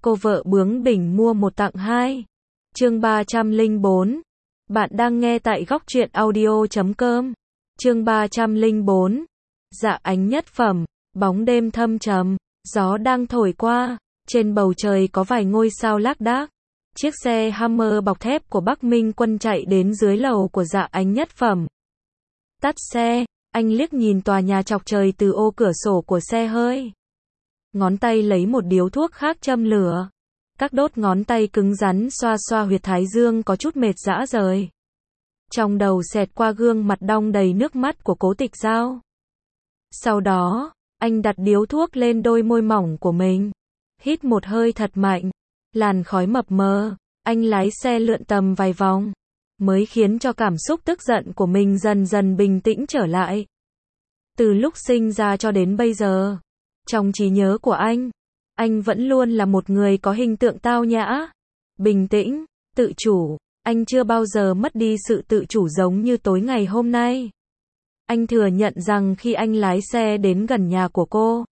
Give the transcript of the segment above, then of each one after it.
cô vợ bướng bỉnh mua một tặng hai. Chương 304. Bạn đang nghe tại góc truyện audio.com. Chương 304. Dạ ánh nhất phẩm, bóng đêm thâm trầm, gió đang thổi qua, trên bầu trời có vài ngôi sao lác đác. Chiếc xe Hammer bọc thép của Bắc Minh Quân chạy đến dưới lầu của Dạ ánh nhất phẩm. Tắt xe, anh liếc nhìn tòa nhà chọc trời từ ô cửa sổ của xe hơi. Ngón tay lấy một điếu thuốc khác châm lửa. Các đốt ngón tay cứng rắn xoa xoa huyệt thái dương có chút mệt rã rời. Trong đầu xẹt qua gương mặt đong đầy nước mắt của Cố Tịch Giao. Sau đó, anh đặt điếu thuốc lên đôi môi mỏng của mình. Hít một hơi thật mạnh. Làn khói mập mờ, anh lái xe lượn tầm vài vòng. Mới khiến cho cảm xúc tức giận của mình dần dần bình tĩnh trở lại. Từ lúc sinh ra cho đến bây giờ, trong trí nhớ của anh vẫn luôn là một người có hình tượng tao nhã, bình tĩnh, tự chủ. Anh chưa bao giờ mất đi sự tự chủ giống như tối ngày hôm nay. Anh thừa nhận rằng khi anh lái xe đến gần nhà của cô,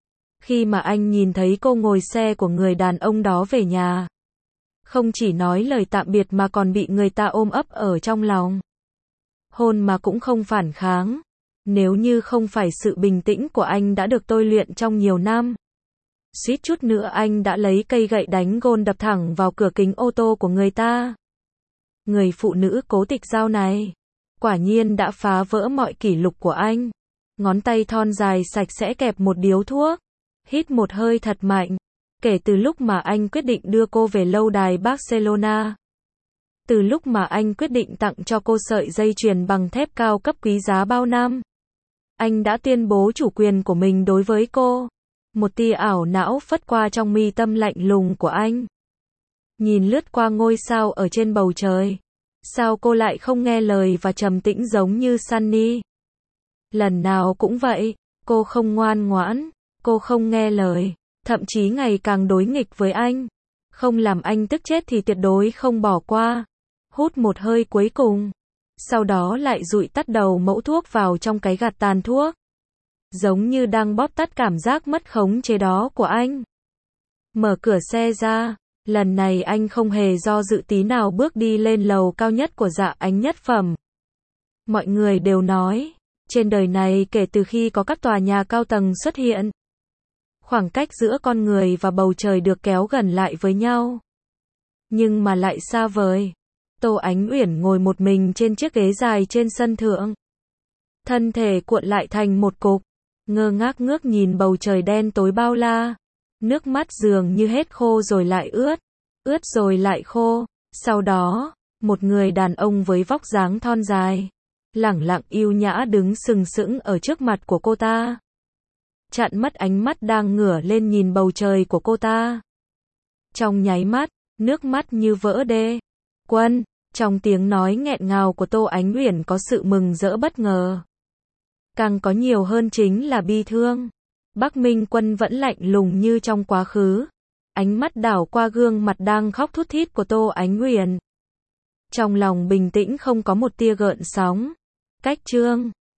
khi mà anh nhìn thấy cô ngồi xe của người đàn ông đó về nhà, không chỉ nói lời tạm biệt mà còn bị người ta ôm ấp ở trong lòng. Hôn mà cũng không phản kháng. Nếu như không phải sự bình tĩnh của anh đã được tôi luyện trong nhiều năm, suýt chút nữa anh đã lấy cây gậy đánh gôn đập thẳng vào cửa kính ô tô của người ta. Người phụ nữ Cố Tịch Giao này, quả nhiên đã phá vỡ mọi kỷ lục của anh. Ngón tay thon dài sạch sẽ kẹp một điếu thuốc, hít một hơi thật mạnh. Kể từ lúc mà anh quyết định đưa cô về lâu đài Barcelona, từ lúc mà anh quyết định tặng cho cô sợi dây chuyền bằng thép cao cấp quý giá bao năm, anh đã tuyên bố chủ quyền của mình đối với cô. Một tia ảo não phất qua trong mi tâm lạnh lùng của anh. Nhìn lướt qua ngôi sao ở trên bầu trời. Sao cô lại không nghe lời và trầm tĩnh giống như Sunny? Lần nào cũng vậy, cô không ngoan ngoãn, cô không nghe lời, thậm chí ngày càng đối nghịch với anh. Không làm anh tức chết thì tuyệt đối không bỏ qua. Hút một hơi cuối cùng, sau đó lại dụi tắt đầu mẫu thuốc vào trong cái gạt tàn thuốc. Giống như đang bóp tắt cảm giác mất khống chế đó của anh. Mở cửa xe ra, lần này anh không hề do dự tí nào bước đi lên lầu cao nhất của Dạ ánh nhất phẩm. Mọi người đều nói, trên đời này kể từ khi có các tòa nhà cao tầng xuất hiện, khoảng cách giữa con người và bầu trời được kéo gần lại với nhau. Nhưng mà lại xa vời. Tô Ánh Uyển ngồi một mình trên chiếc ghế dài trên sân thượng. Thân thể cuộn lại thành một cục, ngơ ngác ngước nhìn bầu trời đen tối bao la. Nước mắt dường như hết khô rồi lại ướt, ướt rồi lại khô. Sau đó, một người đàn ông với vóc dáng thon dài, lẳng lặng yêu nhã đứng sừng sững ở trước mặt của cô ta. Chặn mất ánh mắt đang ngửa lên nhìn bầu trời của cô ta. Trong nháy mắt, nước mắt như vỡ đê. Quân, trong tiếng nói nghẹn ngào của Tô Ánh Uyển có sự mừng rỡ bất ngờ. Càng có nhiều hơn chính là bi thương. Bắc Minh Quân vẫn lạnh lùng như trong quá khứ. Ánh mắt đảo qua gương mặt đang khóc thút thít của Tô Ánh Uyển. Trong lòng bình tĩnh không có một tia gợn sóng. Cách chương